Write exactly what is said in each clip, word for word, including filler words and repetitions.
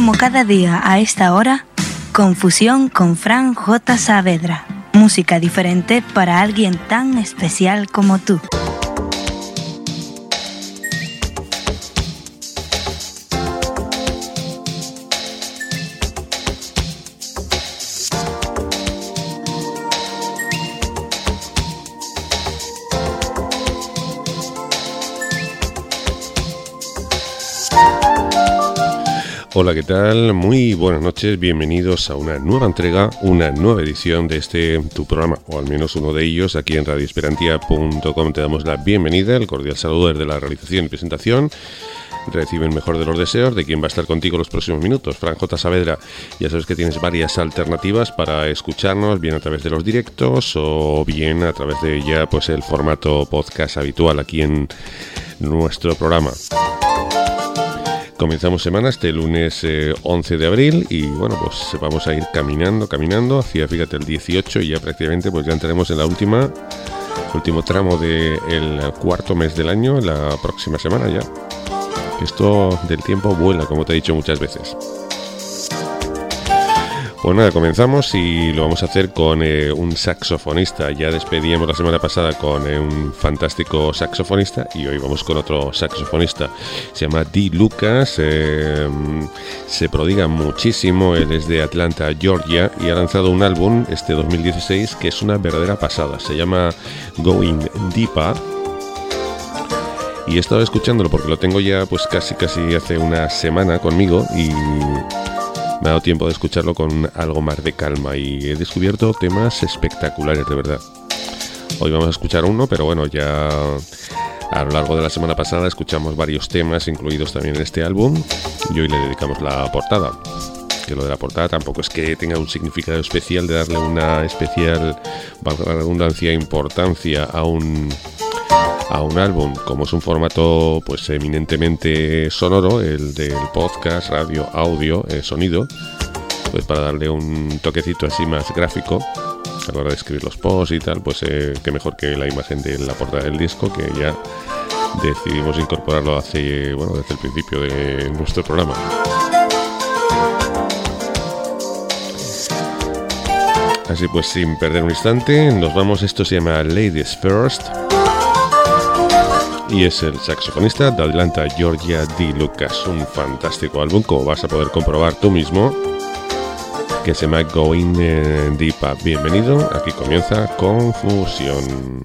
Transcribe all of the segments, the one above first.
Como cada día a esta hora, Confusión con Fran J. Saavedra. Música diferente para alguien tan especial como tú. Hola, ¿qué tal? Muy buenas noches, bienvenidos a una nueva entrega, una nueva edición de este tu programa, o al menos uno de ellos, aquí en radio esperantia punto com. Te damos la bienvenida, el cordial saludo desde la realización y presentación. Recibe el mejor de los deseos de quien va a estar contigo los próximos minutos, Fran J. Saavedra. Ya sabes que tienes varias alternativas para escucharnos, bien a través de los directos o bien a través de ya pues el formato podcast habitual aquí en nuestro programa. Comenzamos semana este lunes eh, once de abril y bueno, pues vamos a ir caminando, caminando hacia, fíjate, el dieciocho y ya prácticamente pues ya entraremos en la última, último tramo del cuarto mes del año, la próxima semana ya. Esto del tiempo vuela, como te he dicho muchas veces. Pues nada, comenzamos y lo vamos a hacer con eh, un saxofonista. Ya despedíamos la semana pasada con eh, un fantástico saxofonista y hoy vamos con otro saxofonista. Se llama Dee Lucas, eh, se prodiga muchísimo, él es de Atlanta, Georgia, y ha lanzado un álbum este dos mil dieciséis que es una verdadera pasada. Se llama Going Deeper. Y he estado escuchándolo porque lo tengo ya pues casi casi hace una semana conmigo y me ha dado tiempo de escucharlo con algo más de calma y he descubierto temas espectaculares, de verdad. Hoy vamos a escuchar uno, pero bueno, ya a lo largo de la semana pasada escuchamos varios temas incluidos también en este álbum y hoy le dedicamos la portada. Que lo de la portada tampoco es que tenga un significado especial de darle una especial, valga la redundancia, importancia a un... a un álbum, como es un formato pues eminentemente sonoro, el del podcast, radio, audio, eh, sonido, pues para darle un toquecito así más gráfico a la hora de escribir los posts y tal, pues eh, qué mejor que la imagen de la portada del disco, que ya decidimos incorporarlo hace, bueno, desde el principio de nuestro programa. Así pues, sin perder un instante, nos vamos. Esto se llama Ladies First y es el saxofonista de Atlanta, Georgia, Dee Lucas. Un fantástico álbum, como vas a poder comprobar tú mismo, que se llama Going Deeper. Bienvenido, aquí comienza Confusión.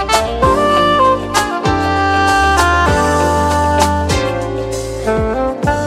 Thank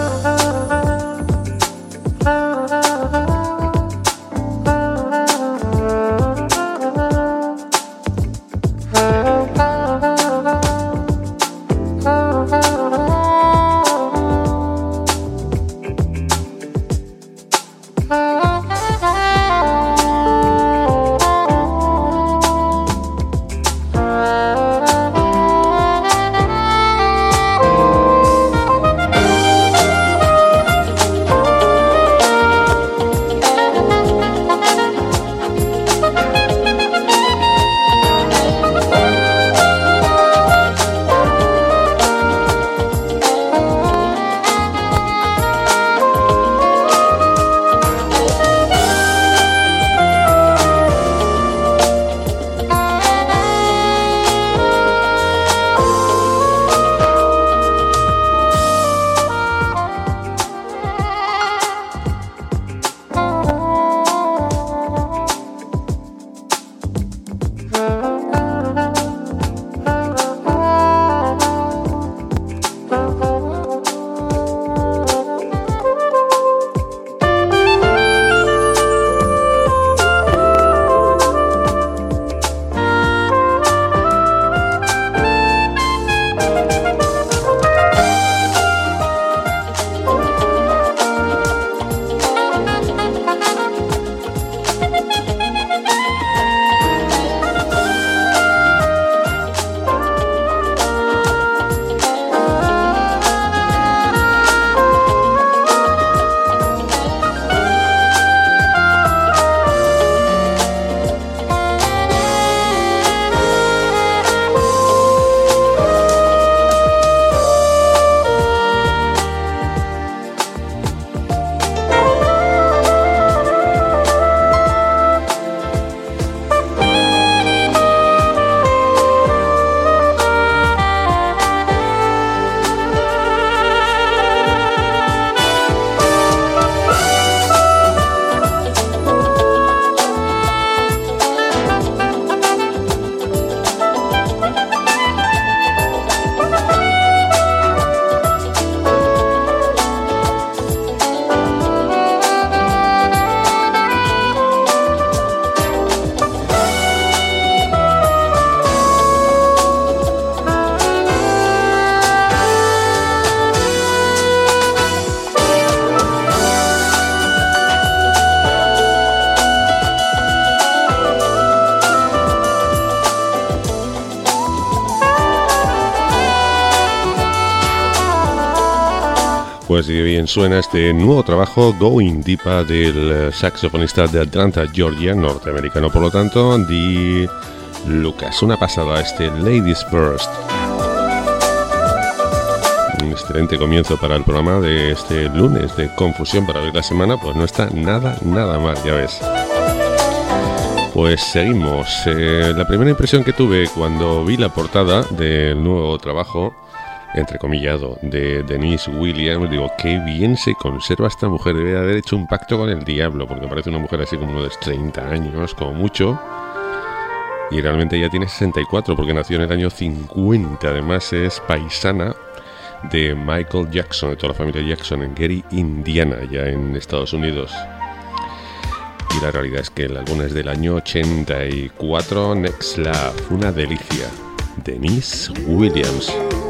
Pues bien, suena este nuevo trabajo, Going Deeper, del saxofonista de Atlanta, Georgia, norteamericano por lo tanto, Dee Lucas. Una pasada, este Ladies First. Un excelente comienzo para el programa de este lunes de Confusión para ver la semana, pues no está nada, nada mal, ya ves. Pues seguimos. Eh, la primera impresión que tuve cuando vi la portada del nuevo trabajo, entrecomillado, de Denise Williams, digo, qué bien se conserva esta mujer, debe haber hecho un pacto con el diablo, porque parece una mujer así como de treinta años, como mucho, y realmente ya tiene sesenta y cuatro, porque nació en el año cincuenta, además es paisana de Michael Jackson, de toda la familia Jackson, en Gary, Indiana, ya en Estados Unidos. Y la realidad es que el álbum es del año ochenta y cuatro, Next Love, una delicia. Denise Williams.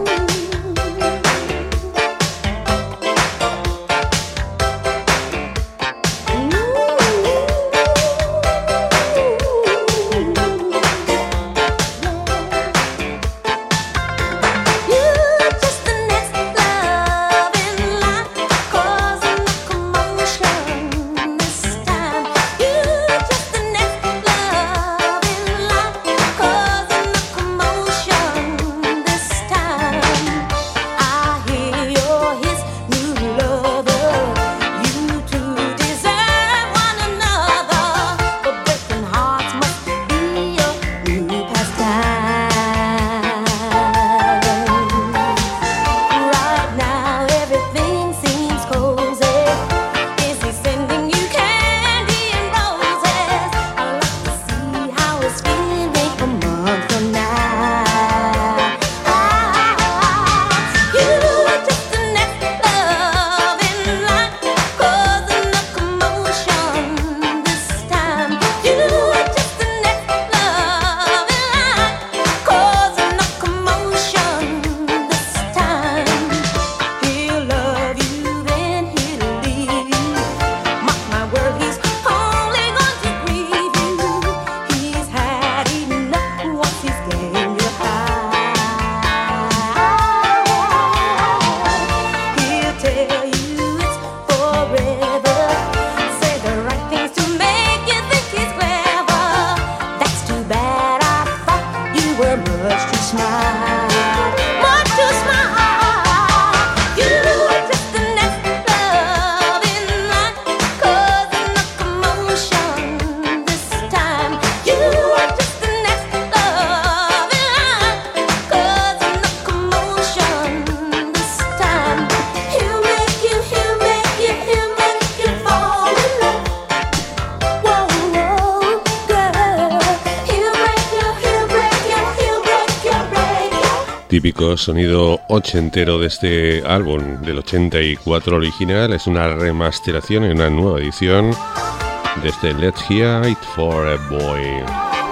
Típico sonido ochentero de este álbum del ochenta y cuatro original. Es una remasteración y una nueva edición de este Let's Hear It for a Boy.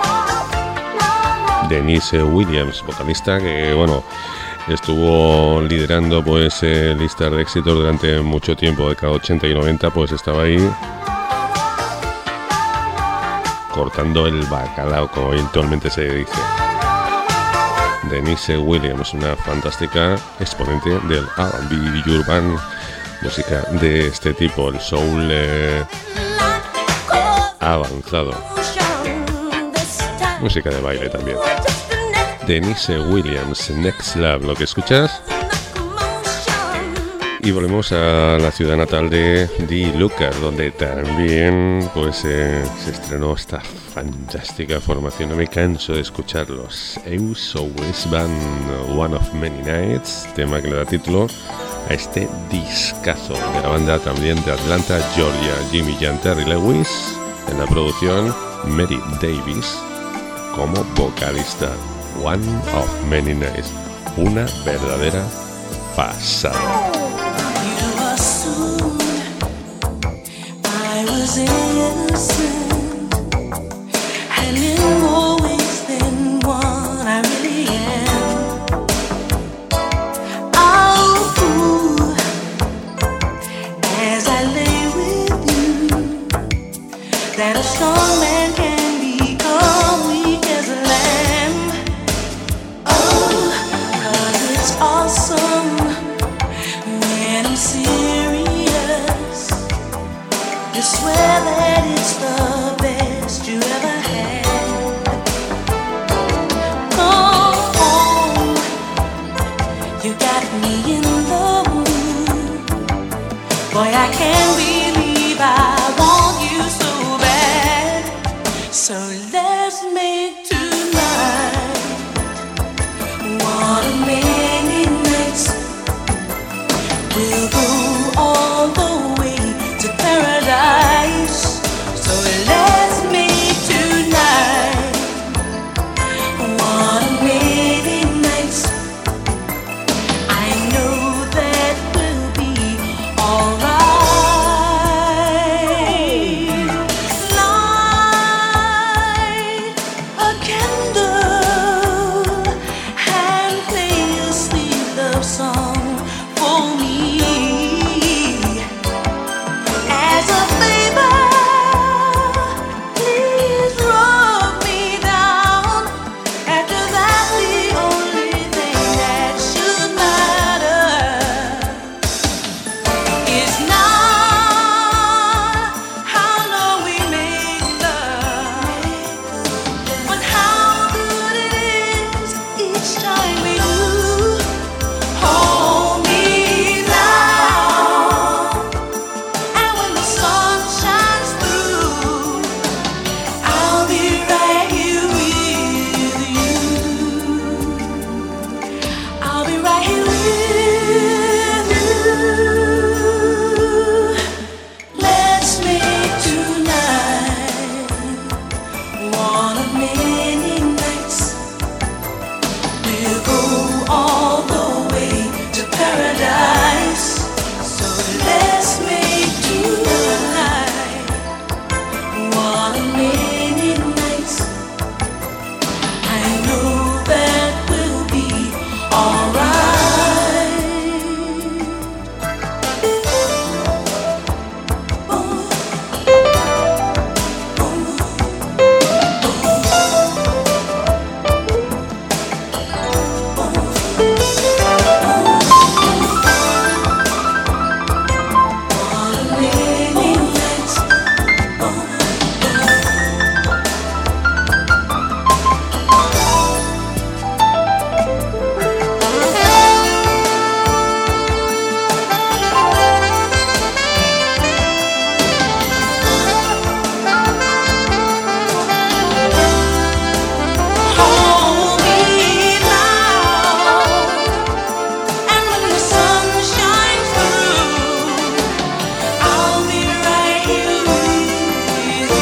Denise Williams, vocalista que, bueno, estuvo liderando pues eh, listas de éxitos durante mucho tiempo, de cada ochenta y noventa, pues estaba ahí cortando el bacalao, como habitualmente se dice. Denise Williams, una fantástica exponente del R and B urban, música de este tipo, el soul eh, avanzado, música de baile también. Denise Williams, Next Love, lo que escuchas. Y volvemos a la ciudad natal de Dee Lucas, donde también pues eh, se estrenó esta fantástica formación. No me canso de escucharlos. Eus Always Band, One of Many Nights, tema que le da título a este discazo de la banda también de Atlanta, Georgia. Jimmy Jan, Terry Lewis en la producción, Mary Davis como vocalista. One of Many Nights, una verdadera pasada. Innocent, and in more ways than one I really am. Oh, ooh, as I lay with you, that a strong man can become weak as a lamb. Oh, 'cause it's awesome when I'm seeing swear that it's the best you ever had. Oh, you got me in the mood. Boy, I can't believe I want you so bad. So let's make tonight one of many nights. We'll go all the way to paradise. So let's make tonight one of many nights. I know that we'll be alright. Light a candle and play a sweet love song for me. As a favor, please rub me down. After that, the only thing that should matter is not how long we make love, but how good it is each time we do. Hold me now, and when the sun shines through, I'll be right here with you. I'll be right here with you. Let's make tonight one of many nights. We'll go all the way to paradise. So let's make tonight one of many nights. I know that we'll be alright. One of many nights. Hold me now, and when the sun shines through, I'll be right here with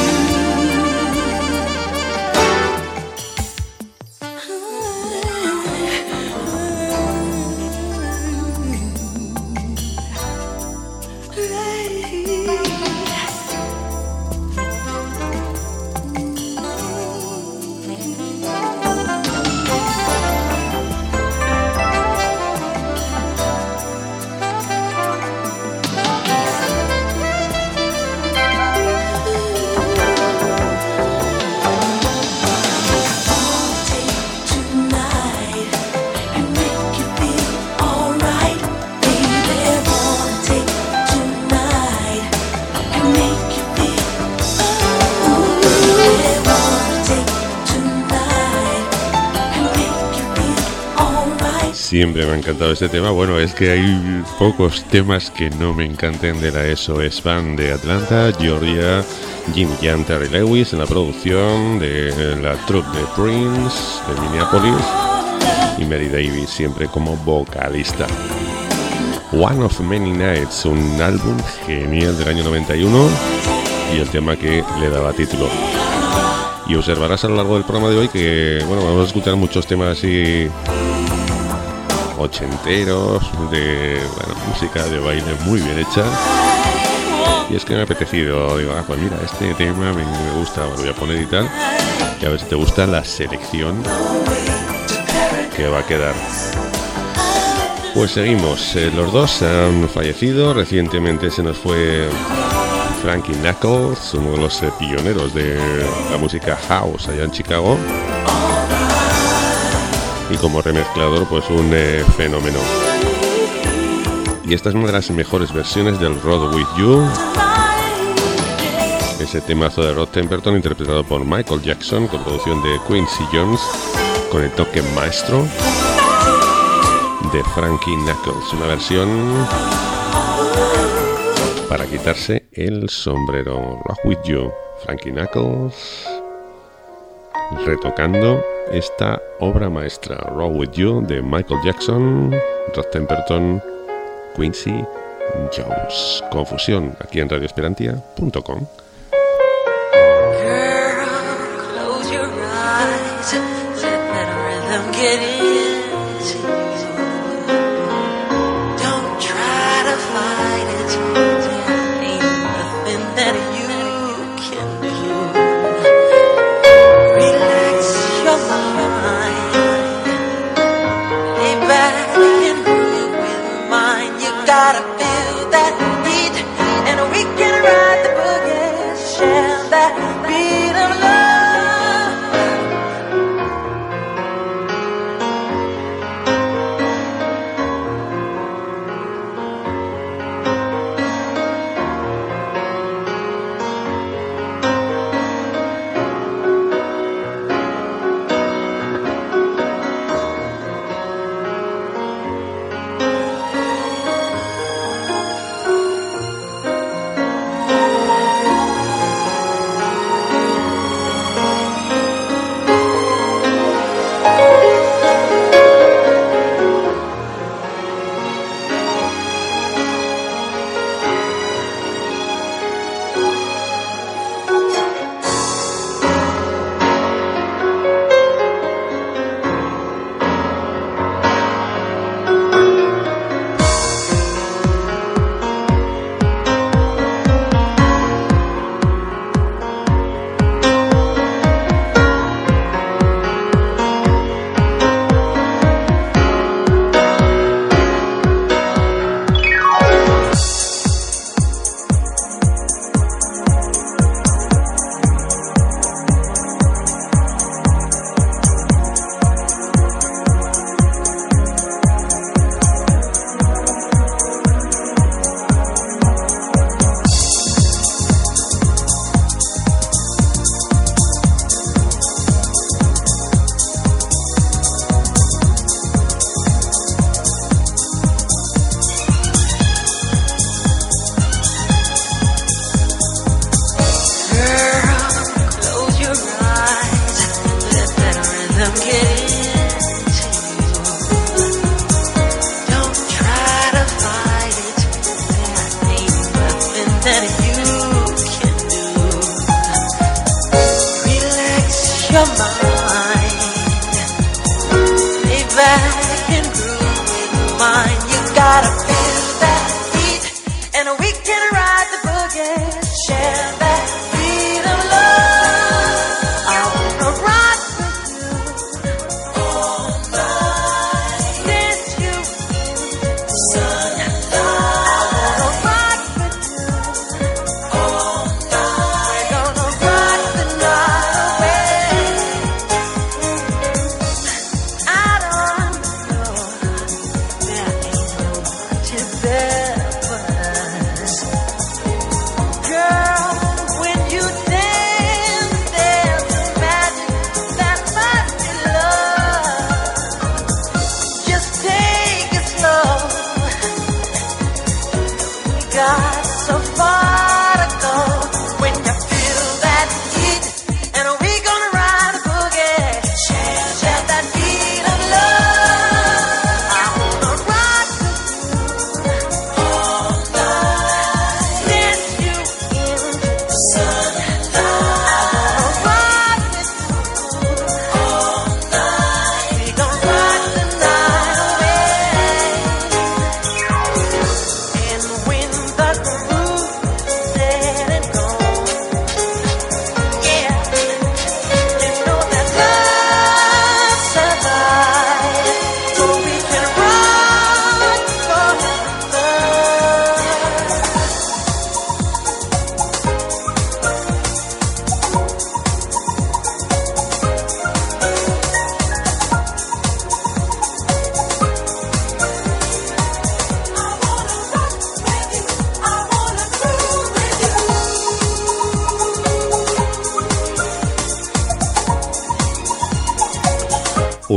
tonight and make you feel alright, baby. Wanna take tonight and make you feel alright. Wanna take tonight and make you feel alright. Siempre me ha encantado este tema. Bueno, es que hay pocos temas que no me encanten de la S O S Band de Atlanta, Georgia. Jimmy Jam, Terry Lewis en la producción, de la troupe de Prince de Minneapolis, y Mary Davis siempre como vocalista. One of Many Nights, un álbum genial del año noventa y uno, y el tema que le daba título. Y observarás a lo largo del programa de hoy que, bueno, vamos a escuchar muchos temas así ochenteros, de, bueno, música de baile muy bien hecha. Y es que me ha apetecido, digo, ah, pues mira, este tema me, me gusta, lo voy a poner y tal. Y a ver si te gusta la selección que va a quedar. Pues seguimos, eh, los dos han fallecido. Recientemente se nos fue Frankie Knuckles, uno de los eh, pioneros de la música house allá en Chicago. Y como remezclador, pues un eh, fenómeno. Y esta es una de las mejores versiones del Road With You, ese temazo de Rod Temperton interpretado por Michael Jackson con producción de Quincy Jones con el toque maestro de Frankie Knuckles, una versión para quitarse el sombrero. Rock With You, Frankie Knuckles retocando esta obra maestra, Rock With You, de Michael Jackson, Rod Temperton, Quincy Jones. Confusión aquí en radio esperantia punto com. Gotta feel that heat, and we can ride the boogie, share that beat of love.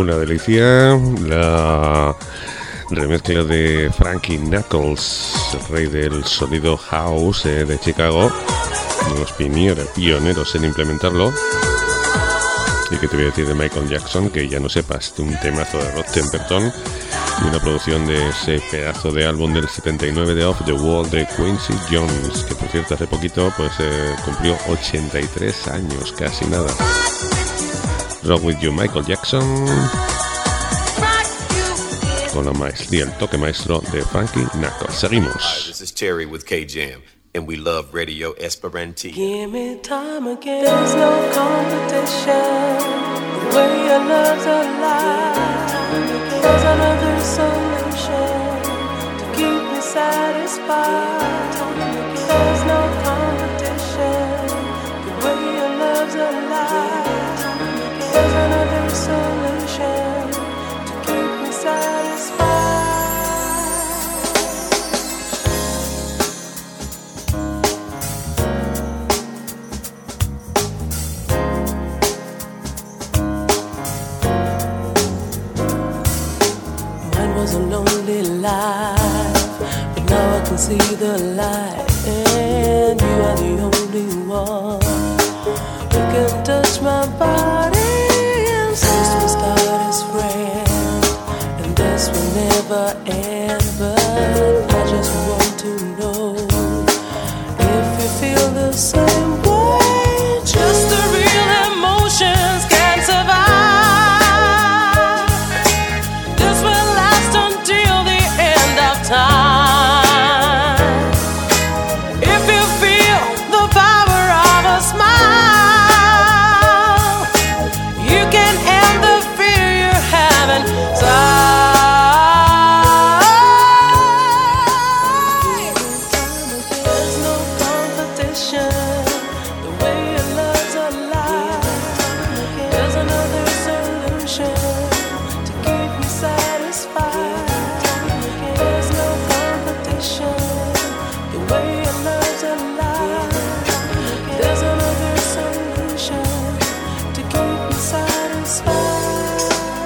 una delicia. La remezcla de Frankie Knuckles, el rey del sonido house eh, de Chicago, uno de los pioneros en implementarlo. Y que te voy a decir de Michael Jackson, que ya no sepas, un temazo de Rod Temperton y una producción de ese pedazo de álbum del setenta y nueve de Off the Wall de Quincy Jones, que por cierto hace poquito pues eh, cumplió ochenta y tres años, casi nada. Rock With You, Michael Jackson, con la maestría, el toque maestro de Frankie Knuckles. Seguimos. Hi, this is Terry with K-Jam, and we love Radio Esperanto. Give me time again. There's no competition. The way your love's alive. There's another solution to keep me satisfied. There's no competition. The way your love's alive. There's another solution to keep me satisfied. Was a lonely life, but now I can see the light, and you are the only one who can touch my body. And since we started as friends, and this will never end, but I just want to know if you feel the same way. Just the real emotions can survive. Time. If you feel the power of a smile, you can end the fear you're having inside. There's no competition. The way your love's alive. There's another solution to keep me satisfied. The way your love's alive. There's another solution to keep me satisfied.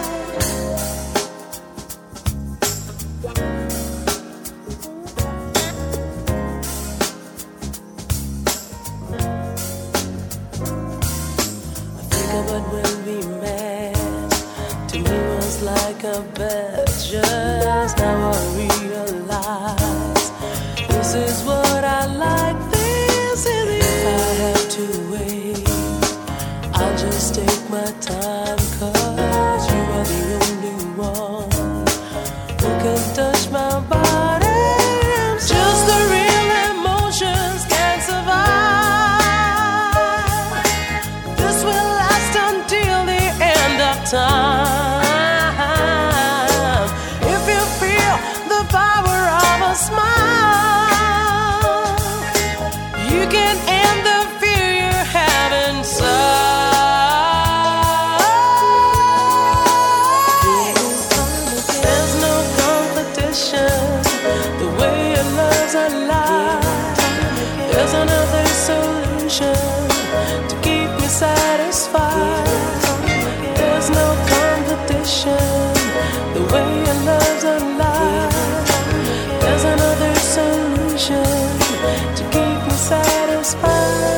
I think about when we met. To me was like a bet. Just now I realize this is what I like, this is it. If I have to wait, I'll just take my time, cause you are the only one who can touch my body. Just the real emotions can survive. This will last until the end of time. If you feel the power of a smile, you can end the fear you have inside. There's no competition. The way your love's alive. There's another solution to keep me satisfied. There's no competition. The way your love's alive. There's another solution to keep me satisfied.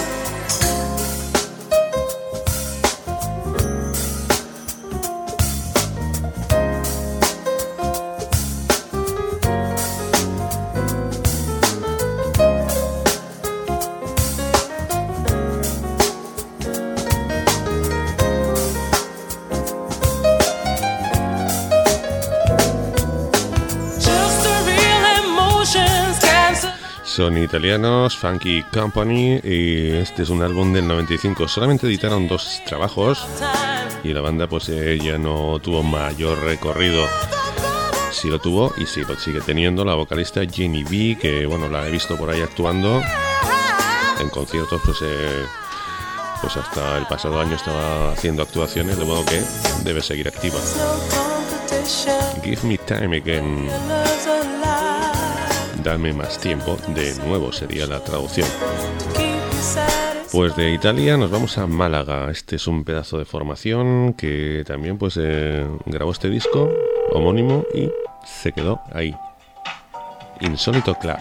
Son italianos, Funky Company, y este es un álbum del noventa y cinco. Solamente editaron dos trabajos y la banda pues eh, ya no tuvo mayor recorrido. Sí lo tuvo y sí lo sigue teniendo la vocalista Jenny B, que bueno, la he visto por ahí actuando en conciertos, pues eh, pues hasta el pasado año estaba haciendo actuaciones, de modo que debe seguir activa. Give Me Time Again. Dame más tiempo, de nuevo sería la traducción. Pues de Italia nos vamos a Málaga. Este es un pedazo de formación que también pues eh, grabó este disco homónimo y se quedó ahí. Insólito Club.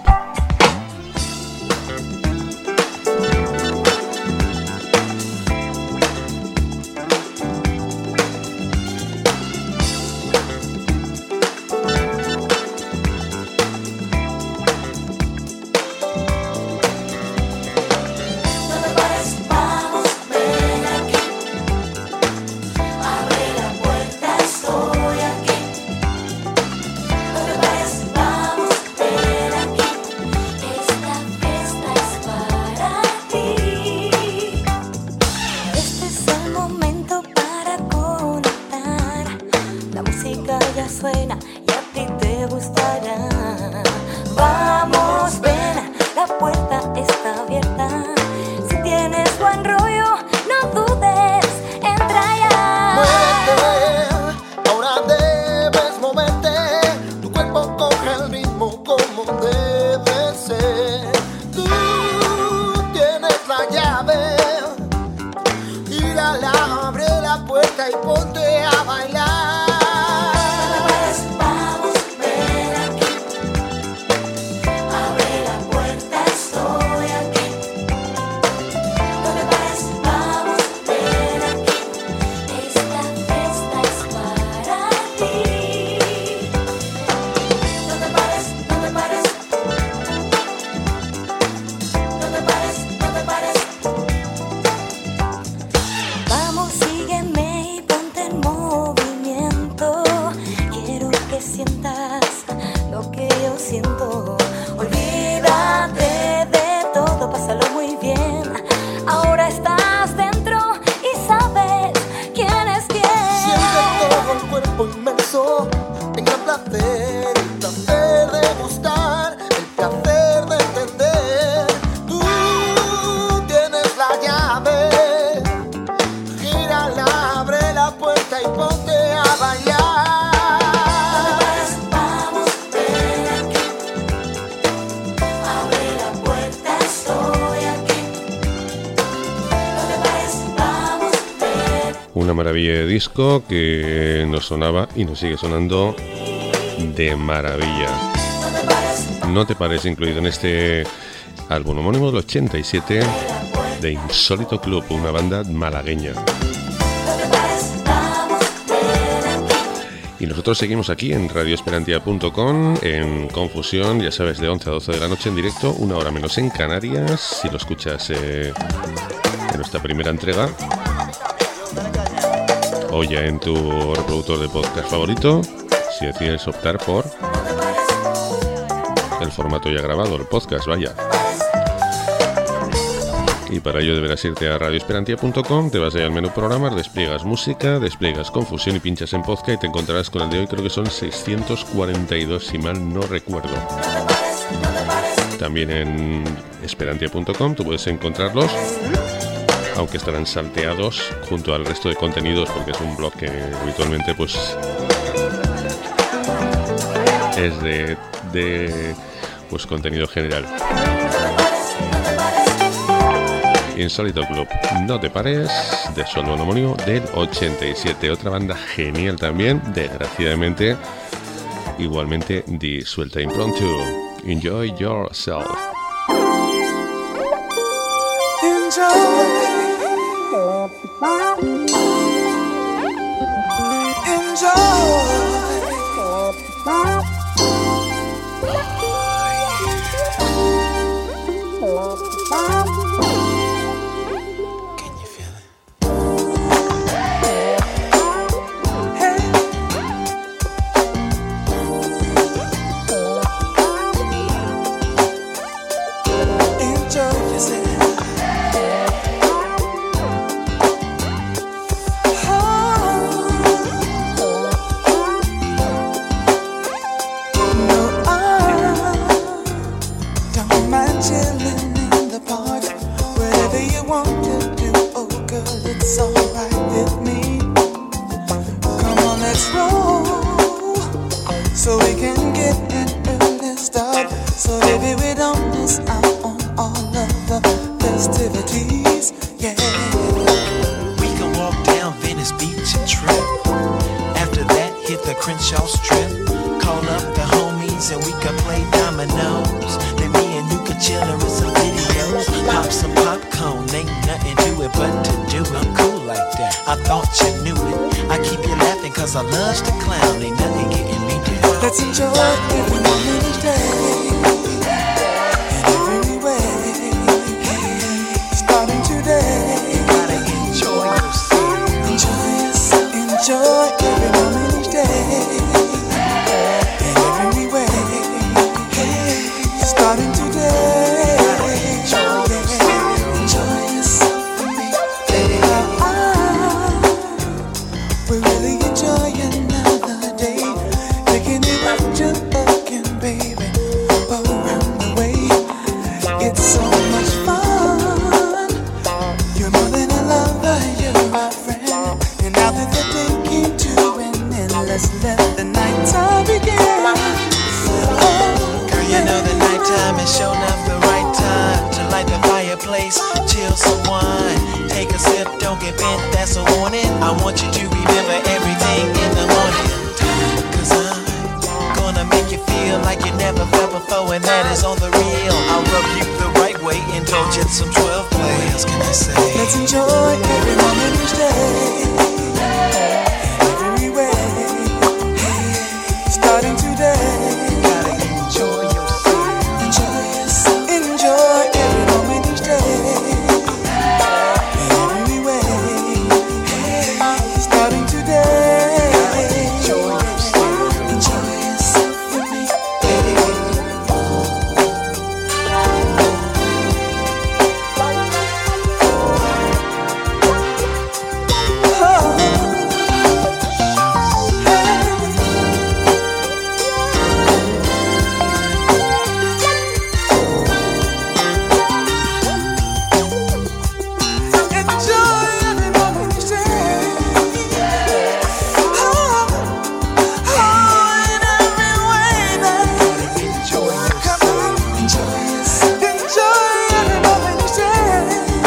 Una maravilla de disco que nos sonaba y nos sigue sonando de maravilla. No te pares, incluido en este álbum homónimo del ochenta y siete de Insólito Club, una banda malagueña. Y nosotros seguimos aquí en radio esperantia punto com en Confusión, ya sabes, de once a doce de la noche en directo, una hora menos en Canarias, si lo escuchas eh, en nuestra primera entrega. O ya en tu reproductor de podcast favorito, si decides optar por el formato ya grabado, el podcast, vaya. Y para ello deberás irte a radio esperantia punto com, te vas allá al menú programas, despliegas música, despliegas Confusión y pinchas en podcast y te encontrarás con el de hoy, creo que son seiscientos cuarenta y dos, si mal no recuerdo. También en esperantia punto com tú puedes encontrarlos, aunque estarán salteados junto al resto de contenidos, porque es un blog que habitualmente pues es de, de pues contenido general. Insólito Club, no te pares, de su álbum homónimo del ochenta y siete, otra banda genial también, desgraciadamente igualmente disuelta impromptu. Enjoy yourself. Enjoy. Enjoy. we could play dominoes. Then me and you could chill and with some videos. Pop some popcorn, ain't nothing to it but to do it. I'm cool like that, I thought you knew it. I keep you laughing cause I love to clown. Ain't nothing getting me down. Let's enjoy every moment each day, in every way. Starting today, you gotta enjoy yourself. Enjoy yourself. Enjoy every moment each day, in every way. Starting today, you gotta enjoy yourself. Enjoy yourself with me, baby. Ah, we really enjoy another day, taking it up to again, baby. Around the way, it's so much fun. You're more than a lover, you're my friend. And now that the day came to an end, let's let the nighttime begin. Oh, Girl, you know the nighttime is sure enough the right time to light the fireplace, chill some wine, take a sip, don't get bent, that's a warning. I want you to remember everything in the morning, cause I'm gonna make you feel like you never felt before, and that is on the real. I'll rub you the right way, indulge in some twelve play. What else can I say? let's enjoy every moment each day, in every way. Starting today, Gotta enjoy yourself. enjoy yourself. Enjoy every moment each day, in every way. Starting today, Enjoy yourself. enjoy yourself with me, baby. Enjoy every moment each day. Oh, oh, in every way, baby. Enjoy Come on, enjoy yourself. Enjoy every moment each day.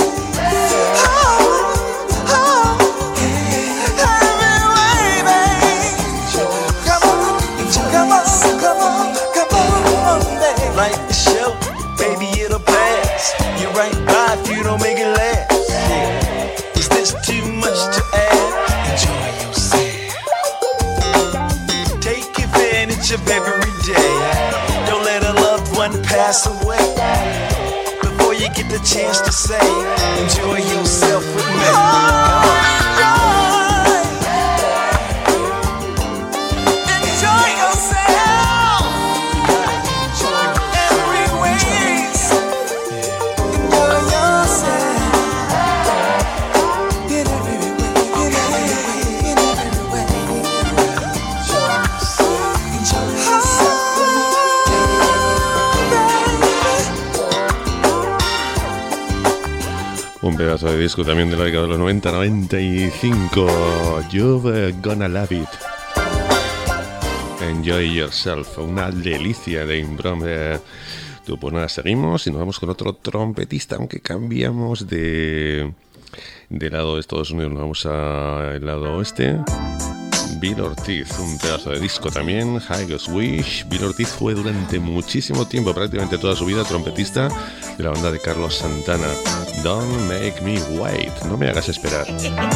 Oh, oh, every way, baby. Come on, come on, come on, come on, baby. Like the show, baby, it'll pass. You're right by if you don't make it last. Yeah. Is this too much to add? Enjoy yourself. Take advantage of every day. Don't let a loved one pass away before you get the chance to say, enjoy yourself with me. Come on. Enjoy yourself. Every way. Enjoy yourself. In every way, in every way, in every way. Enjoy yourself with me, baby. Un pedazo de disco también de la década de los noventa noventa y cinco. You're gonna love it. Enjoy yourself. Una delicia de Imbrome. Tú, pues nada, seguimos y nos vamos con otro trompetista, aunque cambiamos de, de lado de Estados Unidos, nos vamos al lado oeste. Bill Ortiz, un pedazo de disco también, Highest Wish. Bill Ortiz fue durante muchísimo tiempo, prácticamente toda su vida, trompetista de la banda de Carlos Santana. Don't make me wait, no me hagas esperar.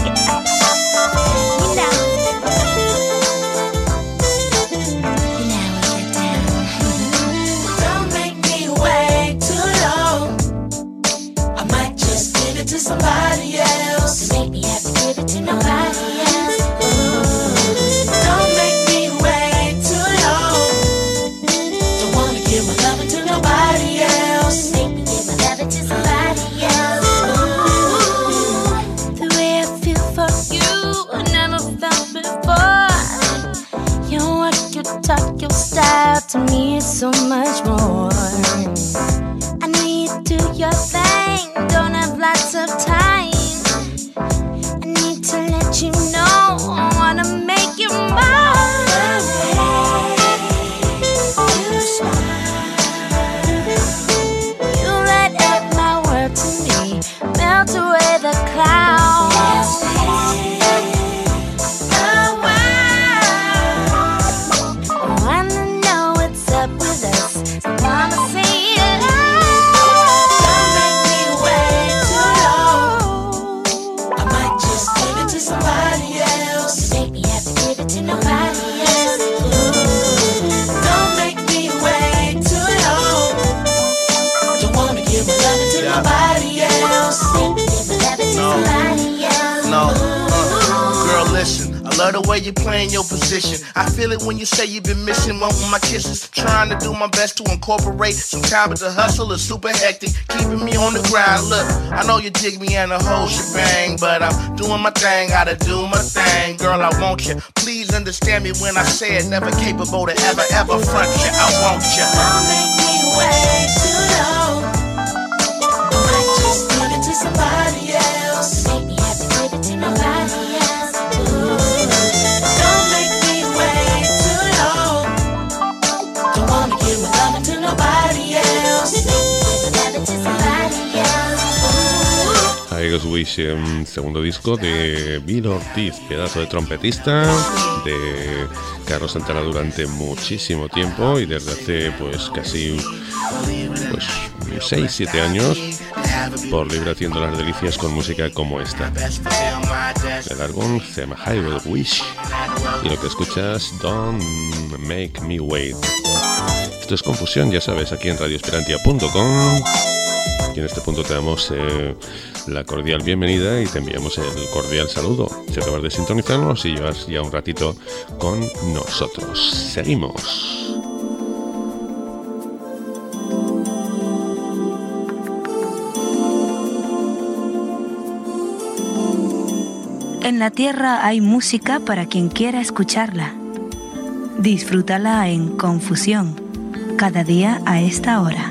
Don't make me wait too long. I might just give it to somebody else. Make me have to give it to nobody else. Don't make me wait too long. Don't wanna give my loving to nobody else. Make me give my loving to somebody else. The way I feel for you, I never felt before. Your walk, your talk, your style, to me is so much more. I know you do your thing, don't have lots of time. I need to let you know, I wanna make you mine. You light up my world to me, melt away the clouds. I wanna know what's up with love the way you playing your position. I feel it when you say you've been missing one with my kisses. Trying to do my best to incorporate some time, but the hustle is super hectic, keeping me on the grind. Look, I know you dig me and the whole shebang, but I'm doing my thing, gotta do my thing. Girl, I want you. Please understand me when I say it. Never capable to ever, ever front you. I want you. Don't make me wait too long. I might just give it to somebody else. Make me have to give it to nobody else. Ooh. Don't make me wait too long. Don't wanna give my loving to nobody else. Make me have to give it to somebody else. Ooh. Tigers Wish, un segundo disco de Bill Ortiz, pedazo de trompetista de Carlos Santana durante muchísimo tiempo y desde hace pues casi pues seis siete años por libre haciendo las delicias con música como esta. El álbum se llama Highway Wish y lo que escuchas, Don't Make Me Wait. Esto es Confusión, ya sabes, aquí en radio esperantia punto com. Y en este punto te damos eh, la cordial bienvenida y te enviamos el cordial saludo. Si acabas de sintonizarnos y llevas ya un ratito con nosotros. Seguimos. En la tierra hay música para quien quiera escucharla. Disfrútala en Confusión, cada día a esta hora.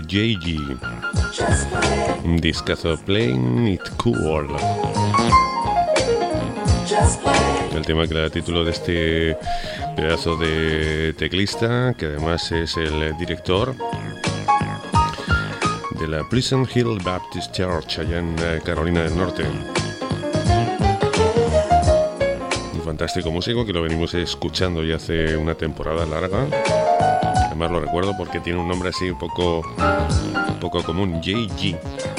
J G. Un discazo, Playing It Cool. El tema que le da título de este pedazo de teclista, que además es el director de la Pleasant Hill Baptist Church allá en Carolina del Norte. Un fantástico músico que lo venimos escuchando ya hace una temporada larga. Además lo recuerdo porque tiene un nombre así un poco, un poco común, J G.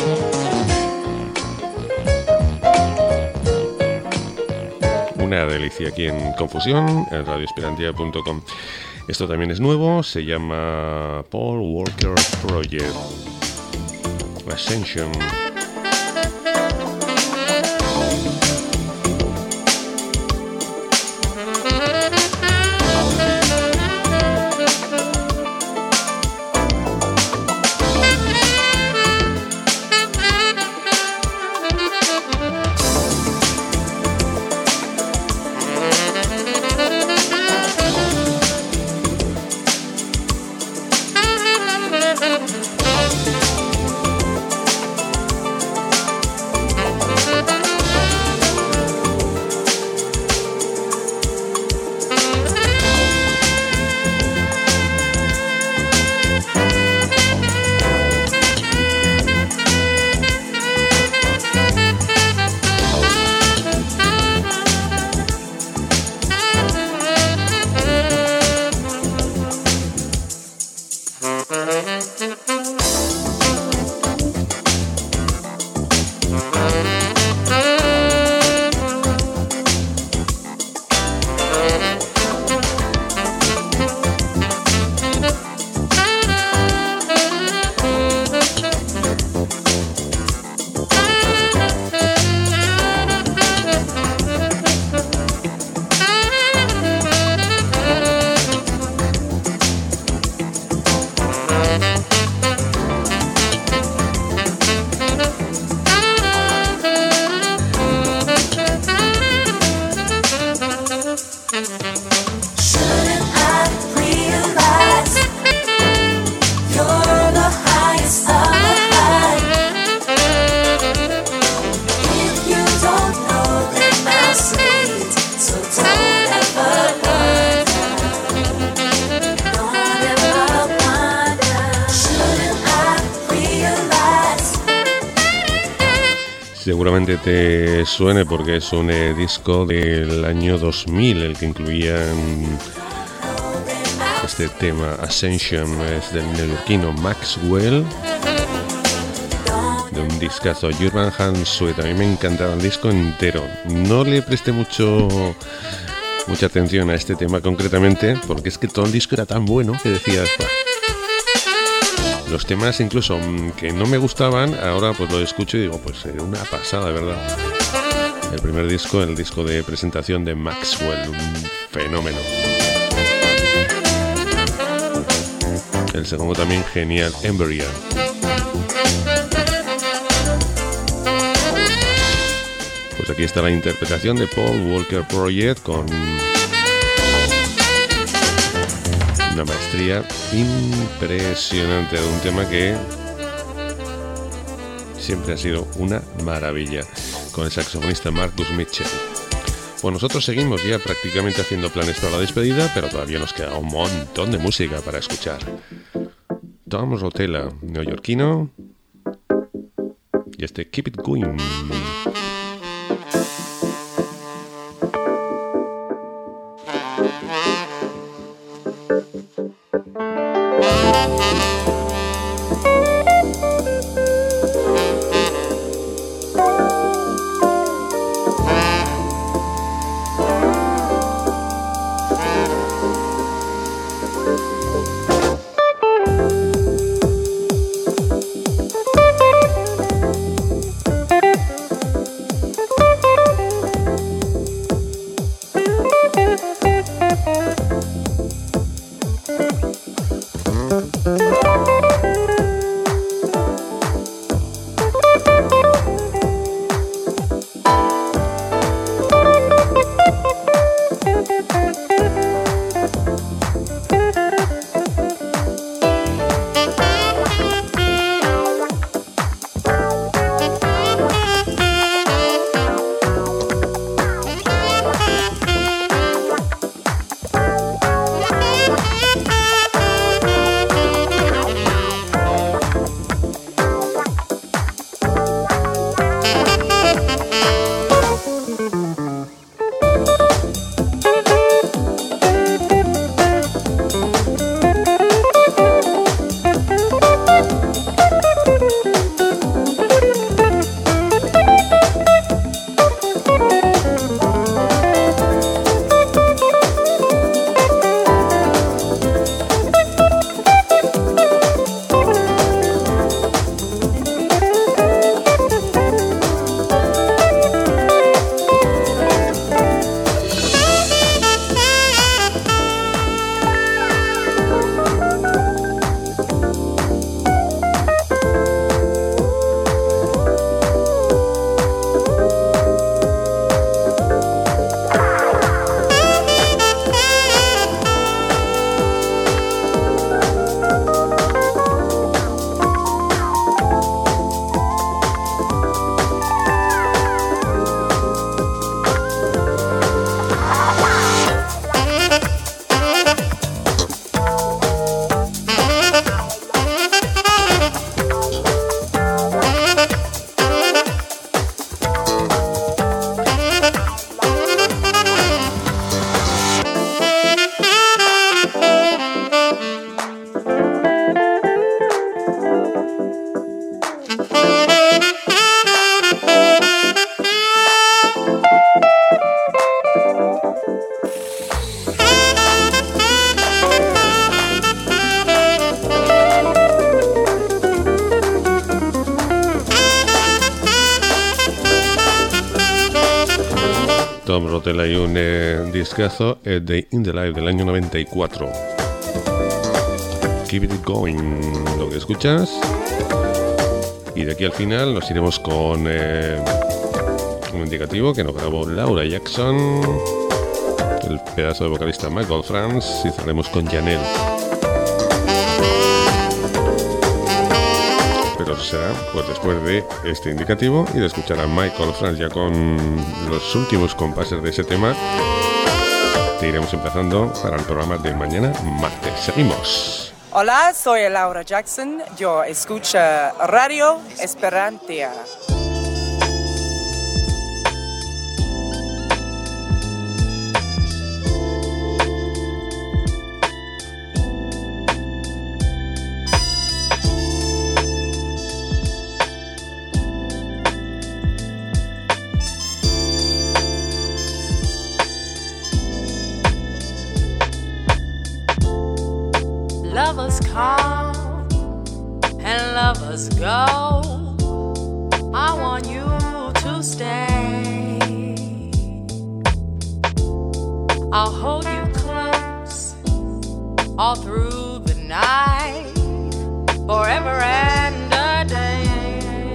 Una delicia aquí en Confusión, en radio esperantia punto com. Esto también es nuevo, se llama Paul Walker Project Ascension. Seguramente te suene porque es un eh, disco del año dos mil el que incluía este tema Ascension. Es del neoyorquino Maxwell, de un discazo, Urban Hand Suite. A mí me encantaba el disco entero. No le presté mucho mucha atención a este tema concretamente porque es que todo el disco era tan bueno que decías, bah. Los temas incluso que no me gustaban, ahora pues lo escucho y digo, pues eh, una pasada, de verdad. El primer disco, el disco de presentación de Maxwell, un fenómeno. El segundo también genial, Embryo. Pues aquí está la interpretación de Paul Walker Project con una maestría impresionante de un tema que siempre ha sido una maravilla, con el saxofonista Marcus Mitchell. Pues nosotros seguimos ya prácticamente haciendo planes para la despedida, pero todavía nos queda un montón de música para escuchar. Tom Rotella, neoyorquino, y este Keep It Going. Tom Rotella y un eh, discazo, eh, de In The Life del año noventa y cuatro. Keep It Going, lo que escuchas. Y de aquí al final nos iremos con eh, un indicativo que nos grabó Laura Jackson, el pedazo de vocalista Michael Franz, y cerraremos con Janelle. Pero será pues después de este indicativo y de escuchar a Michael Franz ya con los últimos compases de ese tema. Te iremos empezando para el programa de mañana martes. Seguimos. Hola, soy Laura Jackson. Yo escucho Radio Esperantia. Lovers come and lovers go. I want you to stay. I'll hold you close all through the night, forever and a day.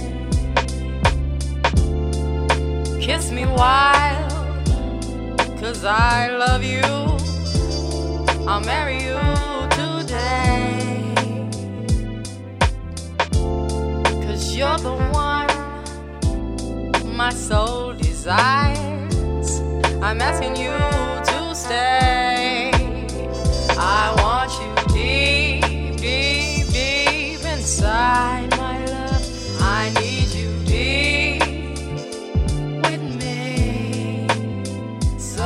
Kiss me wild, 'cause I love you. I'll marry you today, 'cause you're the one my soul desires. I'm asking you to stay. I want you deep, deep, deep inside, my love. I need you deep with me, so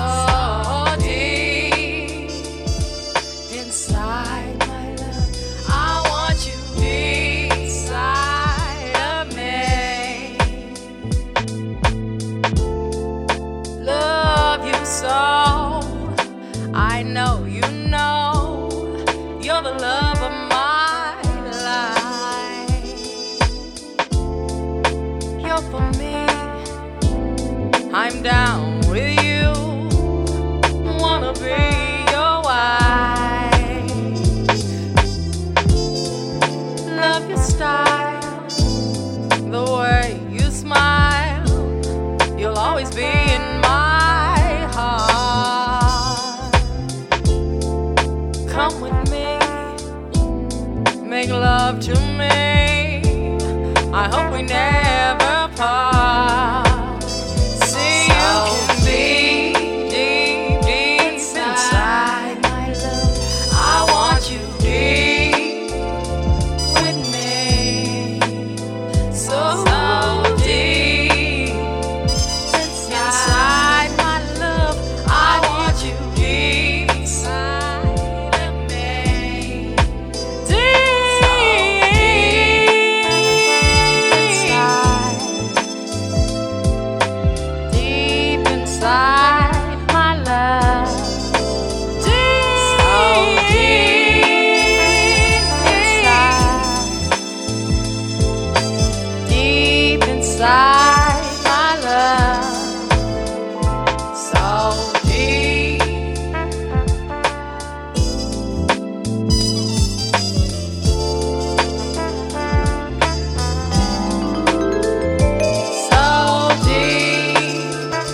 deep inside, my love. I want you deep inside of me. Love you so, I know you know, you're the love of my life. You're for me, I'm down with you, wanna be your wife. Love your style, the way you smile, you'll always be in my heart. Come with me, make love to me, I hope we never part. See, you can be deep, deep inside, my love. I want you deep with me, so, so deep inside, my love. I want you deep inside of me, deep inside, deep inside, my love. Deep, deep inside, deep inside, my love. So deep. So deep.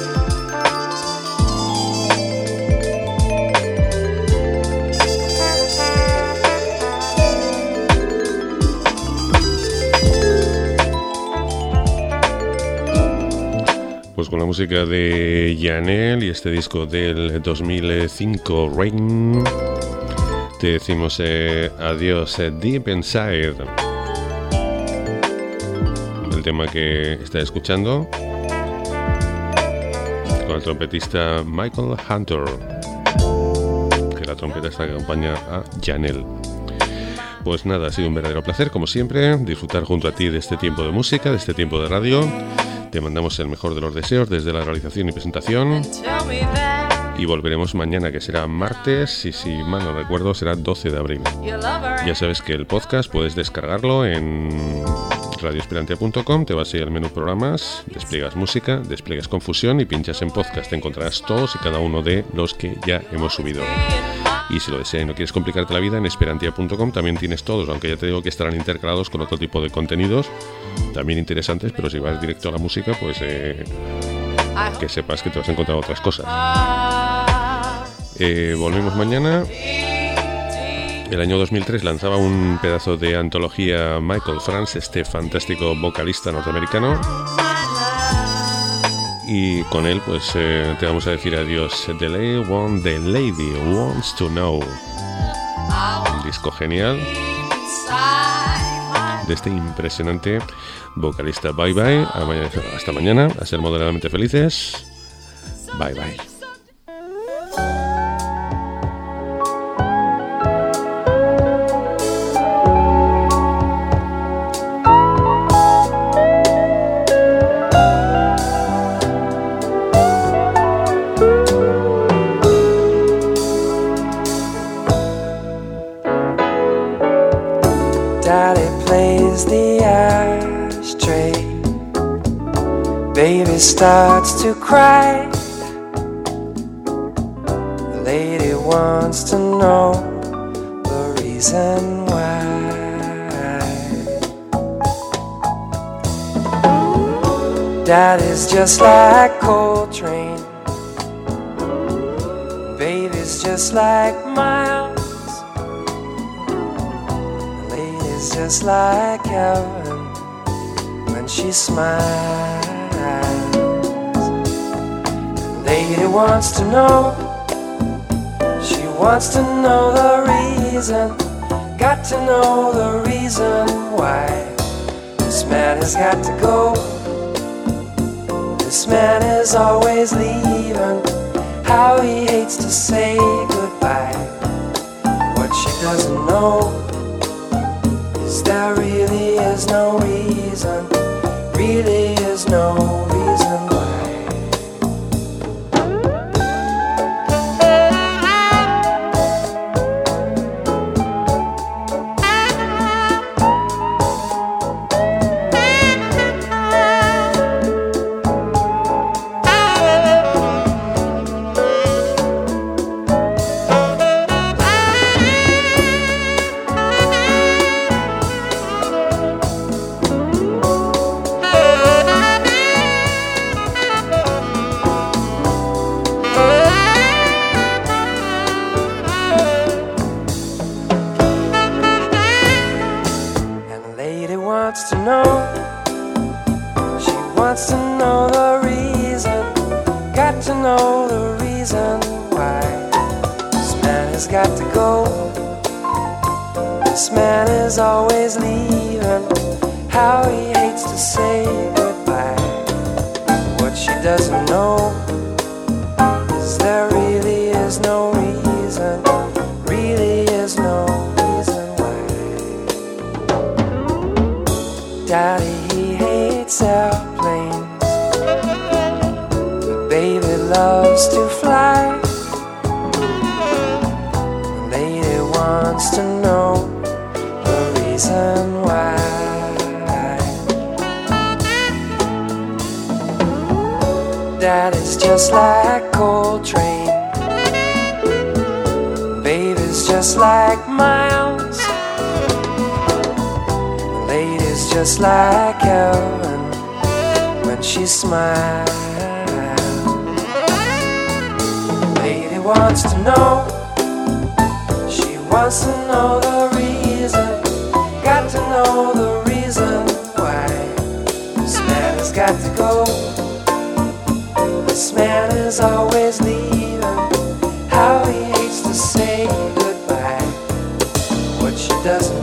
Pues con la música de Janelle y este disco del dos mil cinco, Rain, te decimos eh, adiós, eh, Deep Inside. El tema que está escuchando con el trompetista Michael Hunter, que la trompeta esta que acompaña a Janelle. Pues nada, ha sido un verdadero placer, como siempre, disfrutar junto a ti de este tiempo de música, de este tiempo de radio. Te mandamos el mejor de los deseos desde la realización y presentación. Y volveremos mañana, que será martes, y si mal no recuerdo, será doce de abril. Ya sabes que el podcast puedes descargarlo en radio esperantia punto com, te vas a ir al menú programas, despliegas música, despliegas confusión y pinchas en podcast. Te encontrarás todos y cada uno de los que ya hemos subido. Y si lo deseas y no quieres complicarte la vida, en esperantia punto com también tienes todos, aunque ya te digo que estarán intercalados con otro tipo de contenidos también interesantes, pero si vas directo a la música, pues eh, que sepas que te vas a encontrar otras cosas. Eh, volvemos mañana. El año dos mil tres lanzaba un pedazo de antología Michael Franz, este fantástico vocalista norteamericano. Y con él pues eh, te vamos a decir adiós. The Lady, want, the lady Wants to Know. Un disco genial de este impresionante vocalista. Bye bye, hasta mañana, a ser moderadamente felices. Bye bye. Baby starts to cry. The lady wants to know the reason why. Daddy's just like Coltrane. Baby's just like Miles. The lady's just like Ellen when she smiles. Lady wants to know, she wants to know the reason, got to know the reason why. This man has got to go, this man is always leaving, how he hates to say goodbye. What she doesn't know is there really is no reason, really is no reason why. Daddy's just like Coltrane, baby's just like Miles, the lady's just like Ellen when she smiles. The lady wants to know, she wants to know the reason, got to know the reason why. This man has got to go, this man is always leaving, how he hates to say goodbye. What she doesn't